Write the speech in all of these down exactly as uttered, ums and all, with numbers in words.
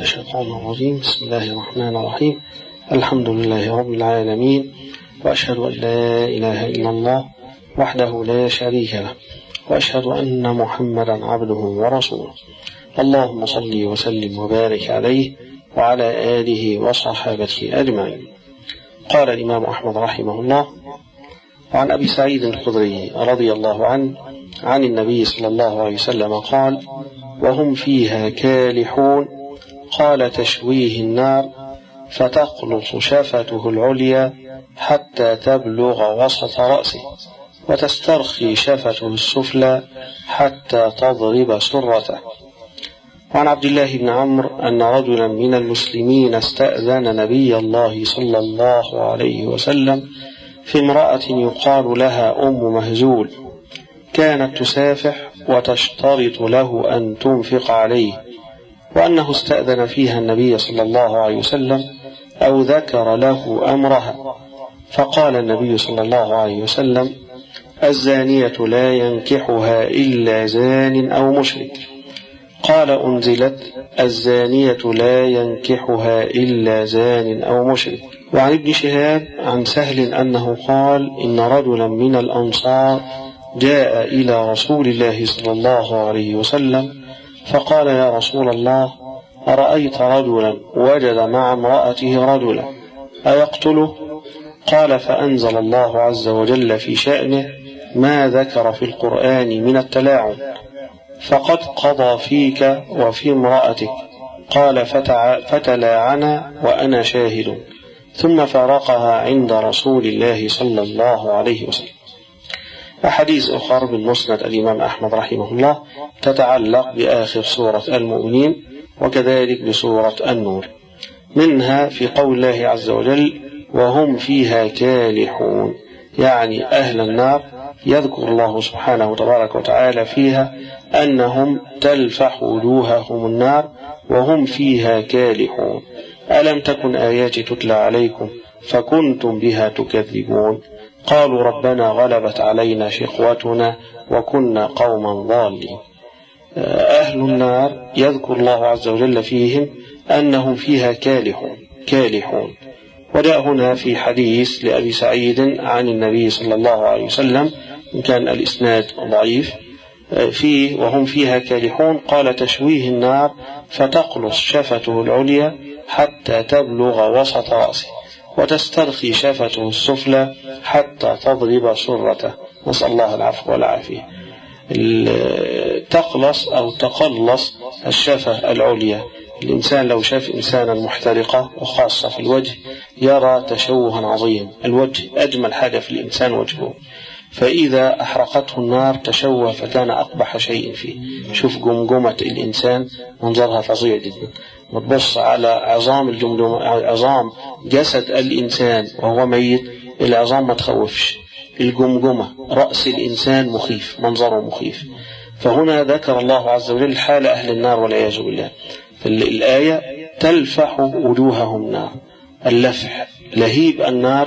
من الشيطان الرجيم. بسم الله الرحمن الرحيم. الحمد لله رب العالمين، وأشهد أن لا إله إلا الله وحده لا شريك له، وأشهد أن محمدا عبده ورسوله. اللهم صل وسلم وبارك عليه وعلى آله وصحابته أجمعين. قال الإمام أحمد رحمه الله: وعن أبي سعيد الخدري رضي الله عنه عن النبي صلى الله عليه وسلم قال: وهم فيها كالحون، قال: تشويه النار فتقلص شفته العليا حتى تبلغ وسط رأسه، وتسترخي شفته السفلى حتى تضرب سرته. وعن عبد الله بن عمرو أن رجلا من المسلمين استأذن نبي الله صلى الله عليه وسلم في امرأة يقال لها أم مهزول، كانت تسافح وتشترط له أن تنفق عليه، وأنه استأذن فيها النبي صلى الله عليه وسلم أو ذكر له أمرها، فقال النبي صلى الله عليه وسلم: الزانية لا ينكحها إلا زان أو مشرك. قال: أنزلت: الزانية لا ينكحها إلا زان أو مشرك. وعن ابن شهاب عن سهل أنه قال: إن رجلا من الأنصار جاء إلى رسول الله صلى الله عليه وسلم فقال: يا رسول الله، أرأيت رجلا وجد مع امرأته رجلا أيقتله؟ قال: فأنزل الله عز وجل في شأنه ما ذكر في القرآن من التلاعن، فقد قضى فيك وفي امرأتك. قال: فتلاعنا وأنا شاهد، ثم فارقها عند رسول الله صلى الله عليه وسلم. أحاديث أخرى من مسند الإمام أحمد رحمه الله تتعلق بآخر سورة المؤمنين وكذلك بسورة النور، منها في قول الله عز وجل: وهم فيها كالحون، يعني أهل النار يذكر الله سبحانه وتبارك وتعالى فيها أنهم تلفح وجوههم النار وهم فيها كالحون. ألم تكن آياتي تتلى عليكم فكنتم بها تكذبون؟ قالوا ربنا غلبت علينا شقوتنا وكنا قوما ضالين. أهل النار يذكر الله عز وجل فيهم أنهم فيها كالحون كالحون وجاء هنا في حديث لأبي سعيد عن النبي صلى الله عليه وسلم، إن كان الإسناد ضعيف، فيه وهم فيها كالحون قال: تشويه النار فتقلص شفته العليا حتى تبلغ وسط رأسه، وتسترخي شفته السفلى حتى تضرب سرته. نسأل الله العفو والعافية. تقلص أو تقلص الشفة العليا، الإنسان لو شاف إنسانا محترقة وخاصة في الوجه يرى تشوها عظيما. الوجه أجمل حاجة في الإنسان وجهه، فإذا أحرقته النار تشوه فكان أقبح شيء فيه. شوف جمجمة الإنسان منظرها فظيع جدا، وتبص على عظام الجمجمة، عظام جسد الإنسان وهو ميت، العظام ما تخوفش، الجمجمة رأس الإنسان مخيف، منظره مخيف. فهنا ذكر الله عز وجل حال أهل النار والعياذ بالله. الآية تلفح وجوههم النار، اللفح لهيب النار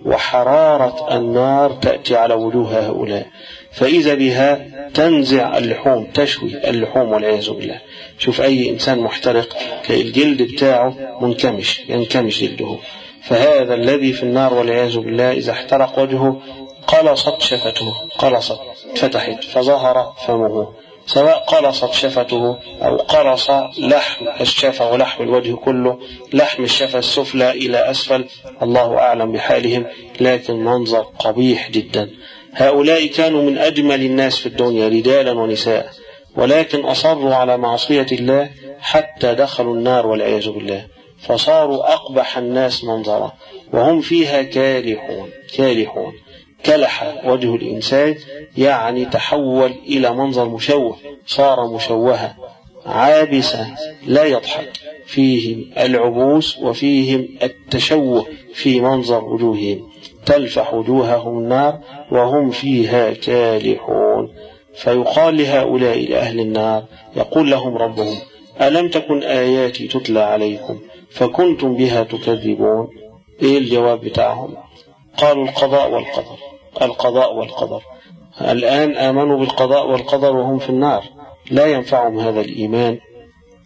وحرارة النار تأتي على وجوه هؤلاء، فإذا بها تنزع اللحوم، تشوي اللحوم والعياذ بالله. شوف أي إنسان محترق الجلد بتاعه منكمش، ينكمش جلده، فهذا الذي في النار والعياذ بالله إذا احترق وجهه قلصت شفته، قلصت فتحت فظهر فمه، سواء قلصت شفته أو قلص لحم الشفة ولحم الوجه كله، لحم الشفة السفلى إلى أسفل، الله أعلم بحالهم، لكن منظر قبيح جدا. هؤلاء كانوا من أجمل الناس في الدنيا رجالا ونساء، ولكن أصروا على معصية الله حتى دخلوا النار والعياذ بالله، فصاروا أقبح الناس منظرا. وهم فيها كالحون كالحون كلح وجه الإنسان، يعني تحول إلى منظر مشوه، صار مشوها عابسة لا يضحك، فيهم العبوس وفيهم التشوه في منظر وجوههم، تلفح وجوههم النار وهم فيها كالحون. فيقال لهؤلاء لأهل النار، يقول لهم ربهم: ألم تكن آياتي تتلى عليكم فكنتم بها تكذبون؟ إيه الجواب بتاعهم؟ قالوا: القضاء والقدر، القضاء والقدر. الآن آمنوا بالقضاء والقدر وهم في النار، لا ينفعهم هذا الإيمان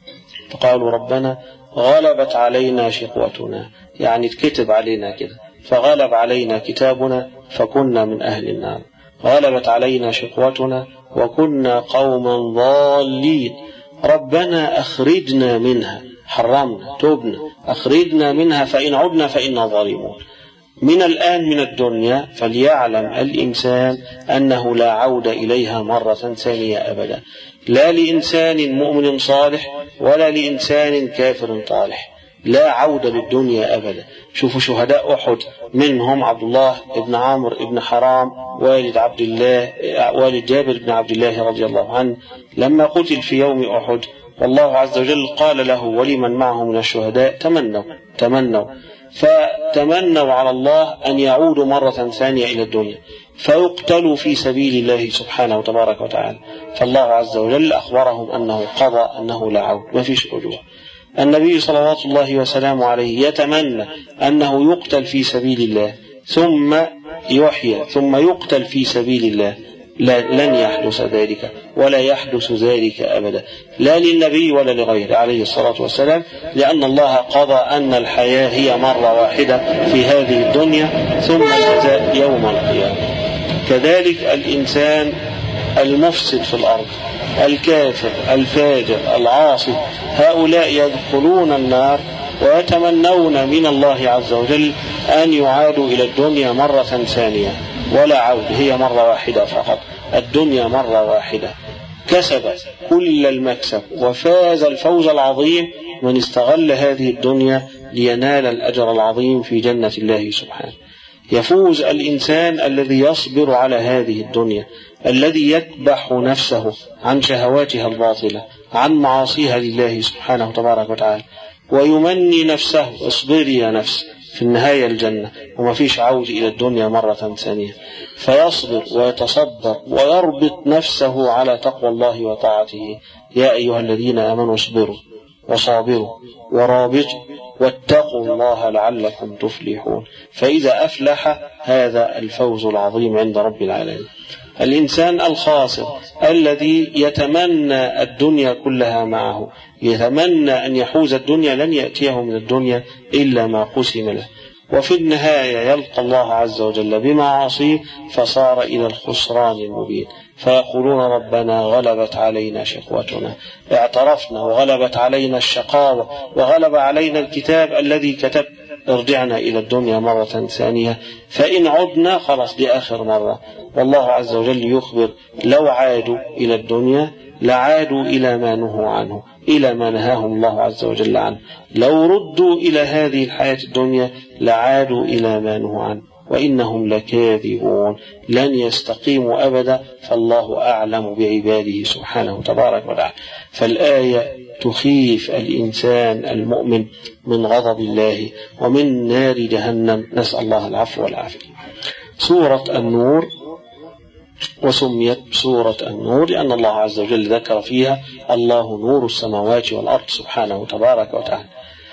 فقالوا ربنا غلبت علينا شقوتنا، يعني اتكتب علينا كده، فغلب علينا كتابنا فكنا من أهل النار. غلبت علينا شقوتنا وكنا قوما ضالين، ربنا أخرجنا منها، حرمنا توبنا، أخرجنا منها فإن عدنا فإنا ظالمون. من الآن من الدنيا فليعلم الإنسان أنه لا عودة إليها مرة ثانية أبدا، لا لإنسان مؤمن صالح ولا لإنسان كافر طالح، لا عودة للدنيا أبدا. شوفوا شهداء أحد منهم عبد الله بن عامر بن حرام والد عبد الله والد جابر بن عبد الله رضي الله عنه، لما قتل في يوم أحد والله عز وجل قال له ولمن معه من الشهداء تمنوا تمنوا فتمنوا على الله أن يعودوا مرة ثانية إلى الدنيا فيقتلوا في سبيل الله سبحانه وتبارك وتعالى. فالله عز وجل أخبرهم أنه قضى أنه لا عود، ما فيش رجوع. النبي صلوات الله وسلامه عليه يتمنى أنه يقتل في سبيل الله ثم يحيى ثم يقتل في سبيل الله، لن يحدث ذلك ولا يحدث ذلك أبدا، لا للنبي ولا لغيره عليه الصلاة والسلام، لأن الله قضى أن الحياة هي مرة واحدة في هذه الدنيا ثم الجزاء يوم القيامة. كذلك الإنسان المفسد في الأرض، الكافر الفاجر العاصي، هؤلاء يدخلون النار ويتمنون من الله عز وجل أن يعادوا إلى الدنيا مرة ثانية، ولا عود، هي مرة واحدة فقط، الدنيا مرة واحدة. كسب كل المكسب وفاز الفوز العظيم من استغل هذه الدنيا لينال الأجر العظيم في جنة الله سبحانه. يفوز الإنسان الذي يصبر على هذه الدنيا، الذي يكبح نفسه عن شهواتها الباطلة، عن معاصيها لله سبحانه وتبارك وتعالى، ويمني نفسه اصبري يا نفس، في النهاية الجنة وما فيش عود إلى الدنيا مرة ثانية، فيصبر ويتصبر ويربط نفسه على تقوى الله وطاعته. يا أيها الذين آمنوا اصبروا وصابروا ورابطوا واتقوا الله لعلكم تفلحون. فإذا أفلح هذا الفوز العظيم عند رب العالمين. الإنسان الخاسر الذي يتمنى الدنيا كلها معه، يتمنى أن يحوز الدنيا، لن يأتيه من الدنيا إلا ما قسم له، وفي النهاية يلقى الله عز وجل بمعاصيه فصار إلى الخسران المبين. فيقولون ربنا غلبت علينا شقوتنا، اعترفنا وغلبت علينا الشقاوة وغلب علينا الكتاب الذي كتب، ارجعنا إلى الدنيا مرة ثانية فإن عدنا خلاص دي آخر مرة. والله عز وجل يخبر لو عادوا إلى الدنيا لعادوا إلى ما نهوا عنه، إلى ما نهاهم الله عز وجل عنه. لو ردوا إلى هذه الحياة الدنيا لعادوا إلى ما نهوا عنه وإنهم لكاذبون، لن يستقيموا أبدا. فالله أعلم بعباده سبحانه وتبارك وتعالى. فالآية تخيف الإنسان المؤمن من غضب الله ومن نار جهنم، نسأل الله العفو والعافية. سورة النور وسميت سورة النور لأن الله عز وجل ذكر فيها الله نور السماوات والأرض سبحانه وتبارك وتعالى.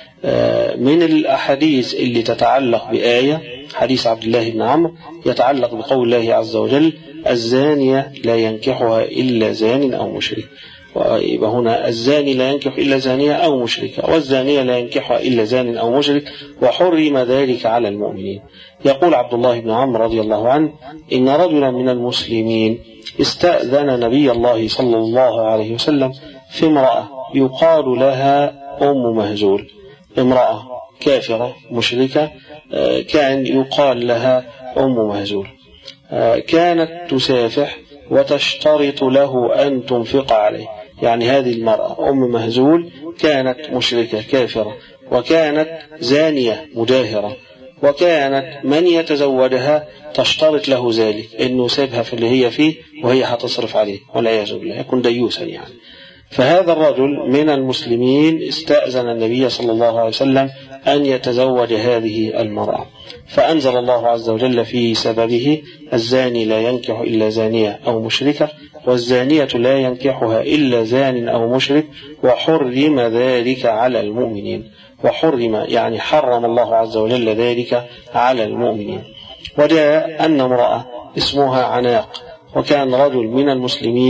من الأحاديث اللي تتعلق بآية حديث عبد الله بن عمرو يتعلق بقول الله عز وجل الزانية لا ينكحها إلا زان أو مشرك، ويبقى هنا الزاني لا ينكح إلا زانية أو مشركة، والزانية لا ينكحها إلا زان أو مشرك، وحرم ذلك على المؤمنين. يقول عبد الله بن عمرو رضي الله عنه إن رجلا من المسلمين استأذن نبي الله صلى الله عليه وسلم في امرأة يقال لها أم مهزول، امرأة كافرة مشركة كان يقال لها أم مهزول، كانت تسافح وتشترط له أن تنفق عليه. يعني هذه المرأة أم مهزول كانت مشركة كافرة وكانت زانية مجاهرة، وكانت من يتزوجها تشترط له ذلك أنه يسيبها في اللي هي فيه وهي هتصرف عليه والعياذ بالله، يكون ديوسا يعني. فهذا الرجل من المسلمين استأذن النبي صلى الله عليه وسلم أن يتزوج هذه المرأة، فأنزل الله عز وجل في سببه الزاني لا ينكح إلا زانية أو مشركة، والزانية لا ينكحها إلا زان أو مشرك، وحرم ذلك على المؤمنين. وحرم يعني حرم الله عز وجل ذلك على المؤمنين. وجاء أن امرأة اسمها عناق، وكان رجل من المسلمين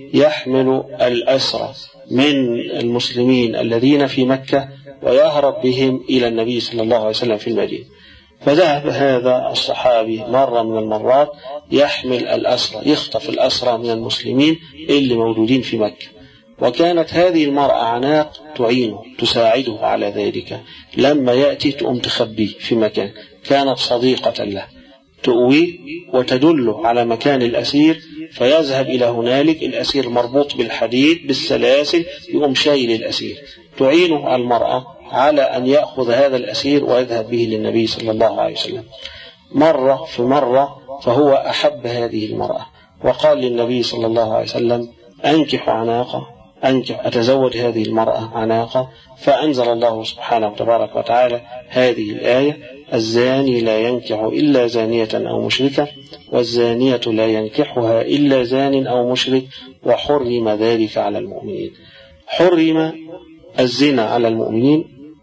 يحمل الأسرى من المسلمين الذين في مكة ويهرب بهم إلى النبي صلى الله عليه وسلم في المدينة. فذهب هذا الصحابي مرة من المرات يحمل الأسرى، يخطف الأسرى من المسلمين اللي موجودين في مكة. وكانت هذه المرأة عناق تعينه تساعده على ذلك، لما يأتي تقوم تخبيه في مكان، كانت صديقة له تؤويه وتدله على مكان الأسير، فيذهب إلى هنالك، الأسير مربوط بالحديد بالسلاسل، يقوم شايل الأسير، تعينه المرأة على أن يأخذ هذا الأسير ويذهب به للنبي صلى الله عليه وسلم. مرة في مرة فهو أحب هذه المرأة وقال للنبي صلى الله عليه وسلم: أنكح عناقة، أنكح أتزوج هذه المرأة عناقة. فأنزل الله سبحانه وتبارك وتعالى هذه الآية: الزاني لا ينكح إلا زانية أو مشركة، والزانية لا ينكحها إلا زان أو مشرك، وحرم ذلك على المؤمنين. حرم الزنا على المؤمنين،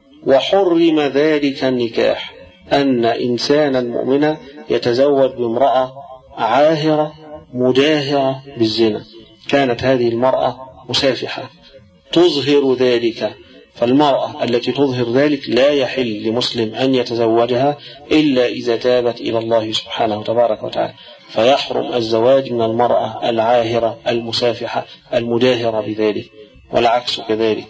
وحرم ذلك النكاح، أن إنسانا مؤمنا يتزوج بامرأة عاهرة مداهرة بالزنا. كانت هذه المرأة مسافحة تظهر ذلك، فالمرأة التي تظهر ذلك لا يحل لمسلم أن يتزوجها إلا إذا تابت إلى الله سبحانه وتبارك وتعالى. فيحرم الزواج من المرأة العاهرة المسافحة المداهرة بذلك. والعكس كذلك،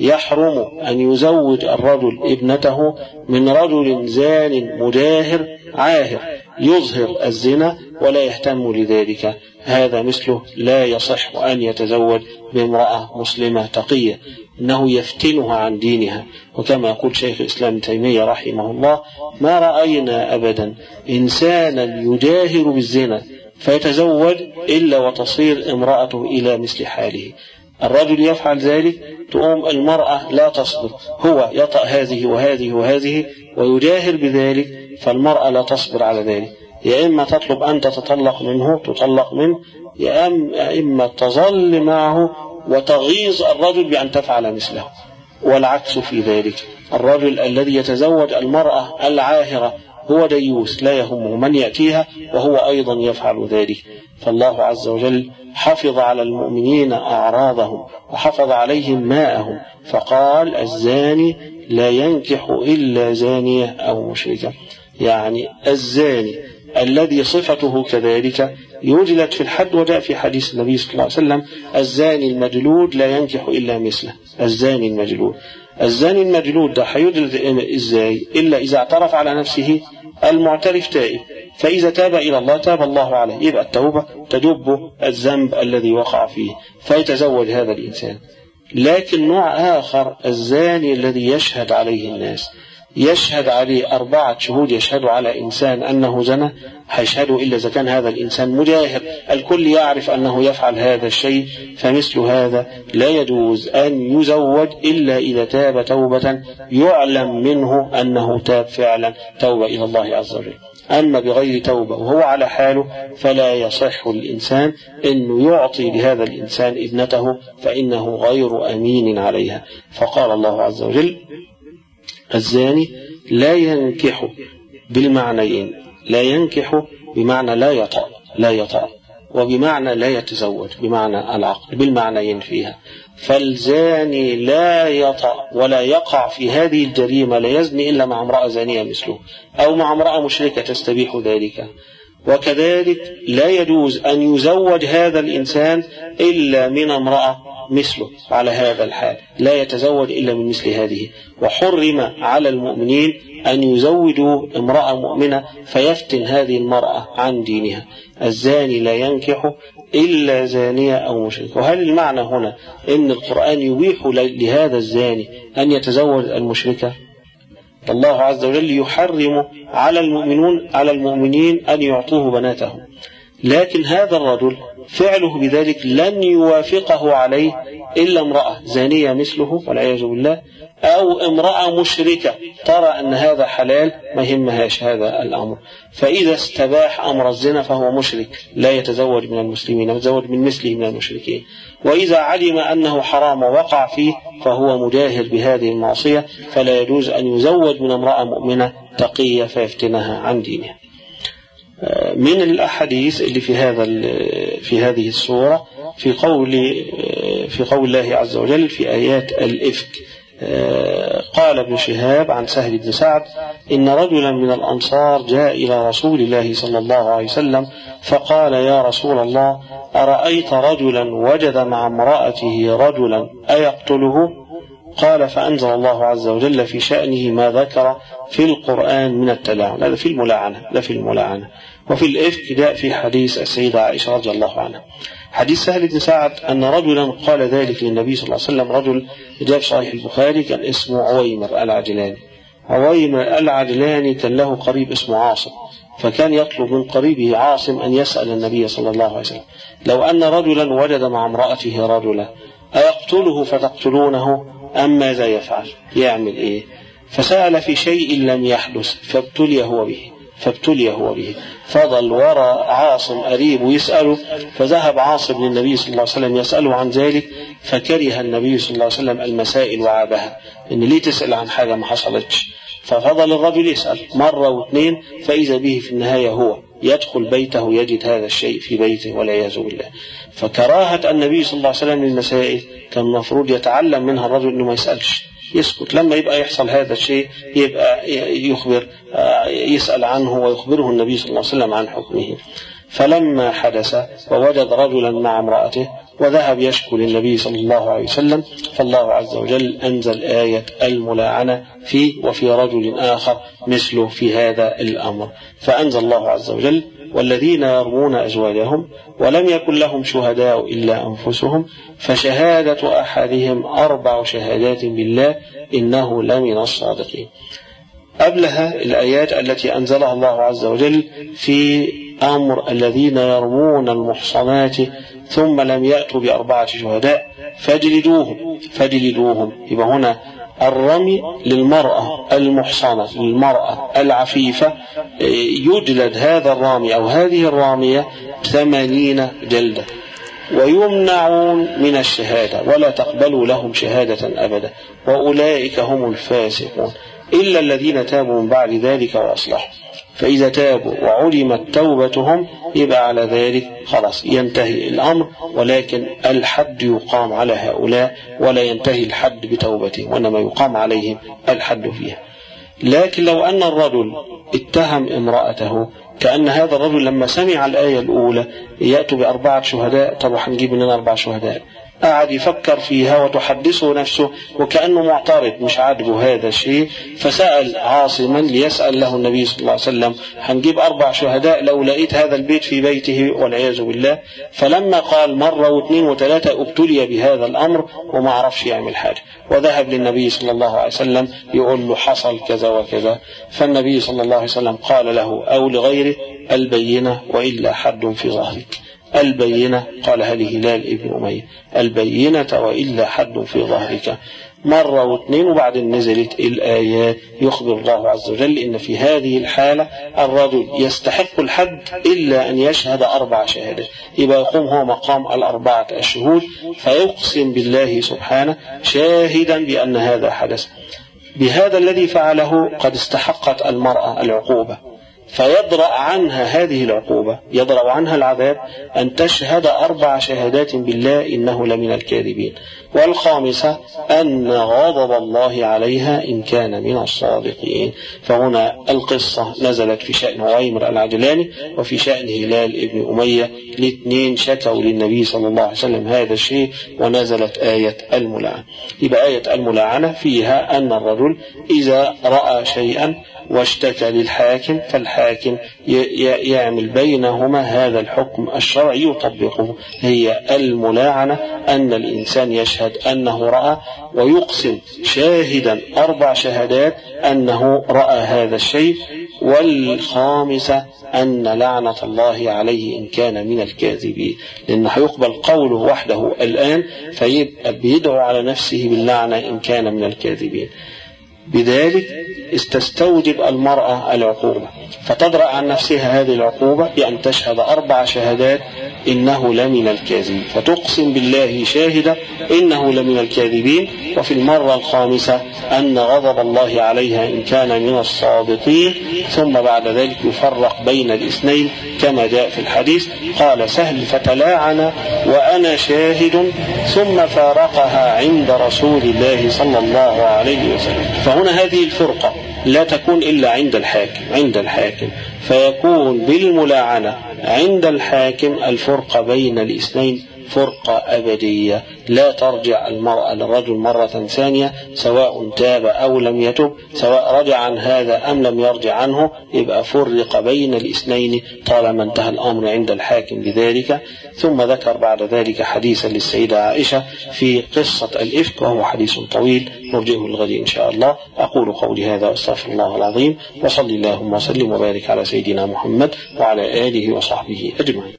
يحرم أن يزوج الرجل ابنته من رجل زان مداهر عاهر يظهر الزنا ولا يهتم لذلك. هذا مثله لا يصح أن يتزوج بامرأة مسلمة تقية، إنه يفتنها عن دينها. وكما يقول شيخ الإسلام تيمية رحمه الله: ما رأينا أبدا إنسانا يداهر بالزنا فيتزوج إلا وتصير امرأته إلى مثل حاله. الرجل يفعل ذلك، تقوم المرأة لا تصبر، هو يطأ هذه وهذه وهذه ويداهر بذلك، فالمرأة لا تصبر على ذلك. يا إما تطلب أن تتطلق منه تطلق منه، يا إما تظل معه وتغيظ الرجل بأن تفعل مثله. والعكس في ذلك، الرجل الذي يتزوج المرأة العاهرة هو ديوث لا يهمه من يأتيها، وهو أيضا يفعل ذلك. فالله عز وجل حفظ على المؤمنين أعراضهم وحفظ عليهم ماءهم، فقال: الزاني لا ينكح إلا زانية أو مشركة. يعني الزاني الذي صفته كذلك يجلد في الحد، وجاء في حديث النبي صلى الله عليه وسلم: الزاني المجلود لا ينكح إلا مثله. الزاني المجلود، الزاني المجلود ده هيجلد إزاي؟ إلا إذا اعترف على نفسه. المعترف تائب، فإذا تاب إلى الله تاب الله عليه، يبقى التوبة تدب الذنب الذي وقع فيه فيتزوج هذا الإنسان. لكن نوع آخر، الزاني الذي يشهد عليه الناس، يشهد عليه أربعة شهود يشهدوا على إنسان أنه زنى، هيشهدوا إلا إذا كان هذا الإنسان مجاهر، الكل يعرف أنه يفعل هذا الشيء. فمثل هذا لا يجوز أن يزوج إلا إذا تاب توبة يعلم منه أنه تاب فعلا توبة إلى الله عز وجل. أما بغير توبة وهو على حاله فلا يصح الإنسان أنه يعطي لهذا الإنسان ابنته، فإنه غير أمين عليها. فقال الله عز وجل: الزاني لا ينكح بالمعنيين، لا ينكح بمعنى لا يطأ، لا يطأ، وبمعنى لا يتزوج بمعنى العقد، بالمعنيين فيها. فالزاني لا يطأ ولا يقع في هذه الجريمة، لا يزني إلا مع امرأة زانية مثله أو مع امرأة مشركة تستبيح ذلك. وكذلك لا يجوز أن يزوج هذا الإنسان إلا من امرأة مثله. على هذا الحال لا يتزوج إلا من مثل هذه. وحرم على المؤمنين أن يزوجوا امرأة مؤمنة فيفتن هذه المرأة عن دينها. الزاني لا ينكح إلا زانية أو مشرك. وهل المعنى هنا إن القرآن يبيح لهذا الزاني أن يتزوج المشركة؟ الله عز وجل يحرم على المؤمنون على المؤمنين أن يعطوه بناتهم، لكن هذا الرجل فعله بذلك لن يوافقه عليه إلا امرأة زانية مثله والعياذ بالله، أو امرأة مشركة ترى أن هذا حلال ما يهمهاش هذا الأمر. فإذا استباح أمر الزنا فهو مشرك لا يتزوج من المسلمين، يتزوج من مثله من المشركين. وإذا علم أنه حرام ووقع فيه فهو مجاهر بهذه المعصية، فلا يجوز أن يزوج من امرأة مؤمنة تقية فيفتنها عن دينها. من الأحاديث اللي في هذا في هذه السورة في قول في قول الله عز وجل في آيات الإفك. قال ابن شهاب عن سهل بن سعد إن رجلا من الأنصار جاء إلى رسول الله صلى الله عليه وسلم فقال يا رسول الله أرأيت رجلا وجد مع امرأته رجلا أيقتله؟ قال فأنزل الله عز وجل في شأنه ما ذكر في القرآن من التلاعن. هذا في الملاعنة، لا في الملاعنة. وفي الإفك جاء في حديث السيدة عائشة رضي الله عنها. حديث سهل بن سعد أن رجلا قال ذلك للنبي صلى الله عليه وسلم. رجل جاء في صحيح البخاري كان اسمه عويمر العجلاني. عويمر العجلاني كان له قريب اسمه عاصم، فكان يطلب من قريبه عاصم أن يسأل النبي صلى الله عليه وسلم لو أن رجلا وجد مع امرأته رجلا أيقتله فتقتلونه أم ماذا يفعل؟ يعمل إيه؟ فسأل في شيء لم يحدث فابتلي هو به فابتلي هو به فضل وراء عاصم قريب ويسأله. فذهب عاصم للنبي صلى الله عليه وسلم يسأله عن ذلك، فكره النبي صلى الله عليه وسلم المسائل وعابها، إن ليه تسأل عن حاجة ما حصلتش. ففضل الرجل يسأل مرة واثنين، فإذا به في النهاية هو يدخل بيته يجد هذا الشيء في بيته والعياذ بالله. فكراهة النبي صلى الله عليه وسلم للمسائل كان المفروض يتعلم منها الرجل إنه ما يسألش، يسكت. لما يبقى يحصل هذا الشيء يبقى يخبر يسأل عنه ويخبره النبي صلى الله عليه وسلم عن حكمه. فلما حدث ووجد رجلا مع امرأته وذهب يشكو للنبي صلى الله عليه وسلم، فالله عز وجل أنزل آية الملاعنة فيه وفي رجل آخر مثله في هذا الأمر. فأنزل الله عز وجل والذين يرمون أزواجهم ولم يكن لهم شهداء إلا أنفسهم فشهادة أحدهم أربع شهادات بالله إنه لمن الصادقين. قبلها الآيات التي أنزلها الله عز وجل في أمر الذين يرمون المحصنات ثم لم يأتوا بأربعة شهداء فاجلدوهم فاجلدوهم يبقى هنا الرمي للمرأة المحصنة، للمرأة العفيفة، يجلد هذا الرامي أو هذه الرامية ثمانين جلدة، ويمنعون من الشهادة ولا تقبلوا لهم شهادة أبدا، وأولئك هم الفاسقون إلا الذين تابوا من بعد ذلك وأصلحوا. فإذا تابوا وعلمت توبتهم يبقى على ذلك خلاص ينتهي الأمر، ولكن الحد يقام على هؤلاء ولا ينتهي الحد بتوبتهم، وإنما يقام عليهم الحد فيها. لكن لو أن الرجل اتهم امرأته، كأن هذا الرجل لما سمع الآية الأولى يأتوا بأربعة شهداء، طب هنجيب مننا أربع شهداء، قاعد يفكر فيها وتحدثه نفسه وكأنه معترض مش عاجبه هذا الشيء، فسأل عاصما ليسأل له النبي صلى الله عليه وسلم هنجيب أربع شهداء لو لقيت هذا البيت في بيته والعياذ بالله. فلما قال مرة واثنين وثلاثة ابتلي بهذا الأمر وما عرفش يعمل حاجة، وذهب للنبي صلى الله عليه وسلم يقول له حصل كذا وكذا. فالنبي صلى الله عليه وسلم قال له أو لغيره البينة وإلا حد في ظهرك. البينة قالها لهلال ابن أمية، البينة وإلا حد في ظهرك، مرة واثنين، وبعدين نزلت الآيات يخبر الله عز وجل إن في هذه الحالة الرجل يستحق الحد إلا أن يشهد أربع شهادات، يبقى يقوم هو مقام الأربعة الشهود فيقسم بالله سبحانه شاهدا بأن هذا حدث. بهذا الذي فعله قد استحقت المرأة العقوبة، فيدرأ عنها هذه العقوبة، يدرأ عنها العذاب أن تشهد أربع شهادات بالله إنه لمن الكاذبين. والخامسة أن غضب الله عليها إن كان من الصادقين. فهنا القصة نزلت في شأن عويمر العجلاني وفي شأن هلال ابن أمية، الاثنين شكوا للنبي صلى الله عليه وسلم هذا الشيء ونزلت آية الملاعنة. يبقى آية الملاعنة فيها أن الرجل إذا رأى شيئا واشتكى للحاكم فالحاكم يعمل بينهما هذا الحكم الشرعي يطبقه. هي الملاعنة أن الإنسان يشهد أنه رأى ويقسم شاهدا أربع شهادات أنه رأى هذا الشيء. والخامسة أن لعنة الله عليه إن كان من الكاذبين، لأنه يقبل قوله وحده الآن فيبقى بيدعو على نفسه باللعنة إن كان من الكاذبين. بذلك استستوجب المرأة العقوبة، فتدرأ عن نفسها هذه العقوبة بأن تشهد أربع شهادات إنه لمن الكاذبين، فتقسم بالله شاهدة إنه لمن الكاذبين، وفي المرة الخامسة أن غضب الله عليها إن كان من الصادقين، ثم بعد ذلك يفرق بين الاثنين كما جاء في الحديث. قال سهل فتلاعن وأنا شاهد ثم فارقها عند رسول الله صلى الله عليه وسلم. فهنا هذه الفرقة لا تكون إلا عند الحاكم عند الحاكم فيكون بالملاعنة عند الحاكم الفرقة بين الاثنين فرقة أبدية، لا ترجع المرأة للرجل مرة ثانية سواء تاب أو لم يتب، سواء رجع عن هذا أم لم يرجع عنه، يبقى فرق بين الاثنين طالما انتهى الأمر عند الحاكم بذلك. ثم ذكر بعد ذلك حديثا للسيدة عائشة في قصة الإفك، وهو حديث طويل نرجئه الغد إن شاء الله. أقول قولي هذا واستغفر الله العظيم، وصلي اللهم وسلم وبارك على سيدنا محمد وعلى آله وصحبه أجمعين.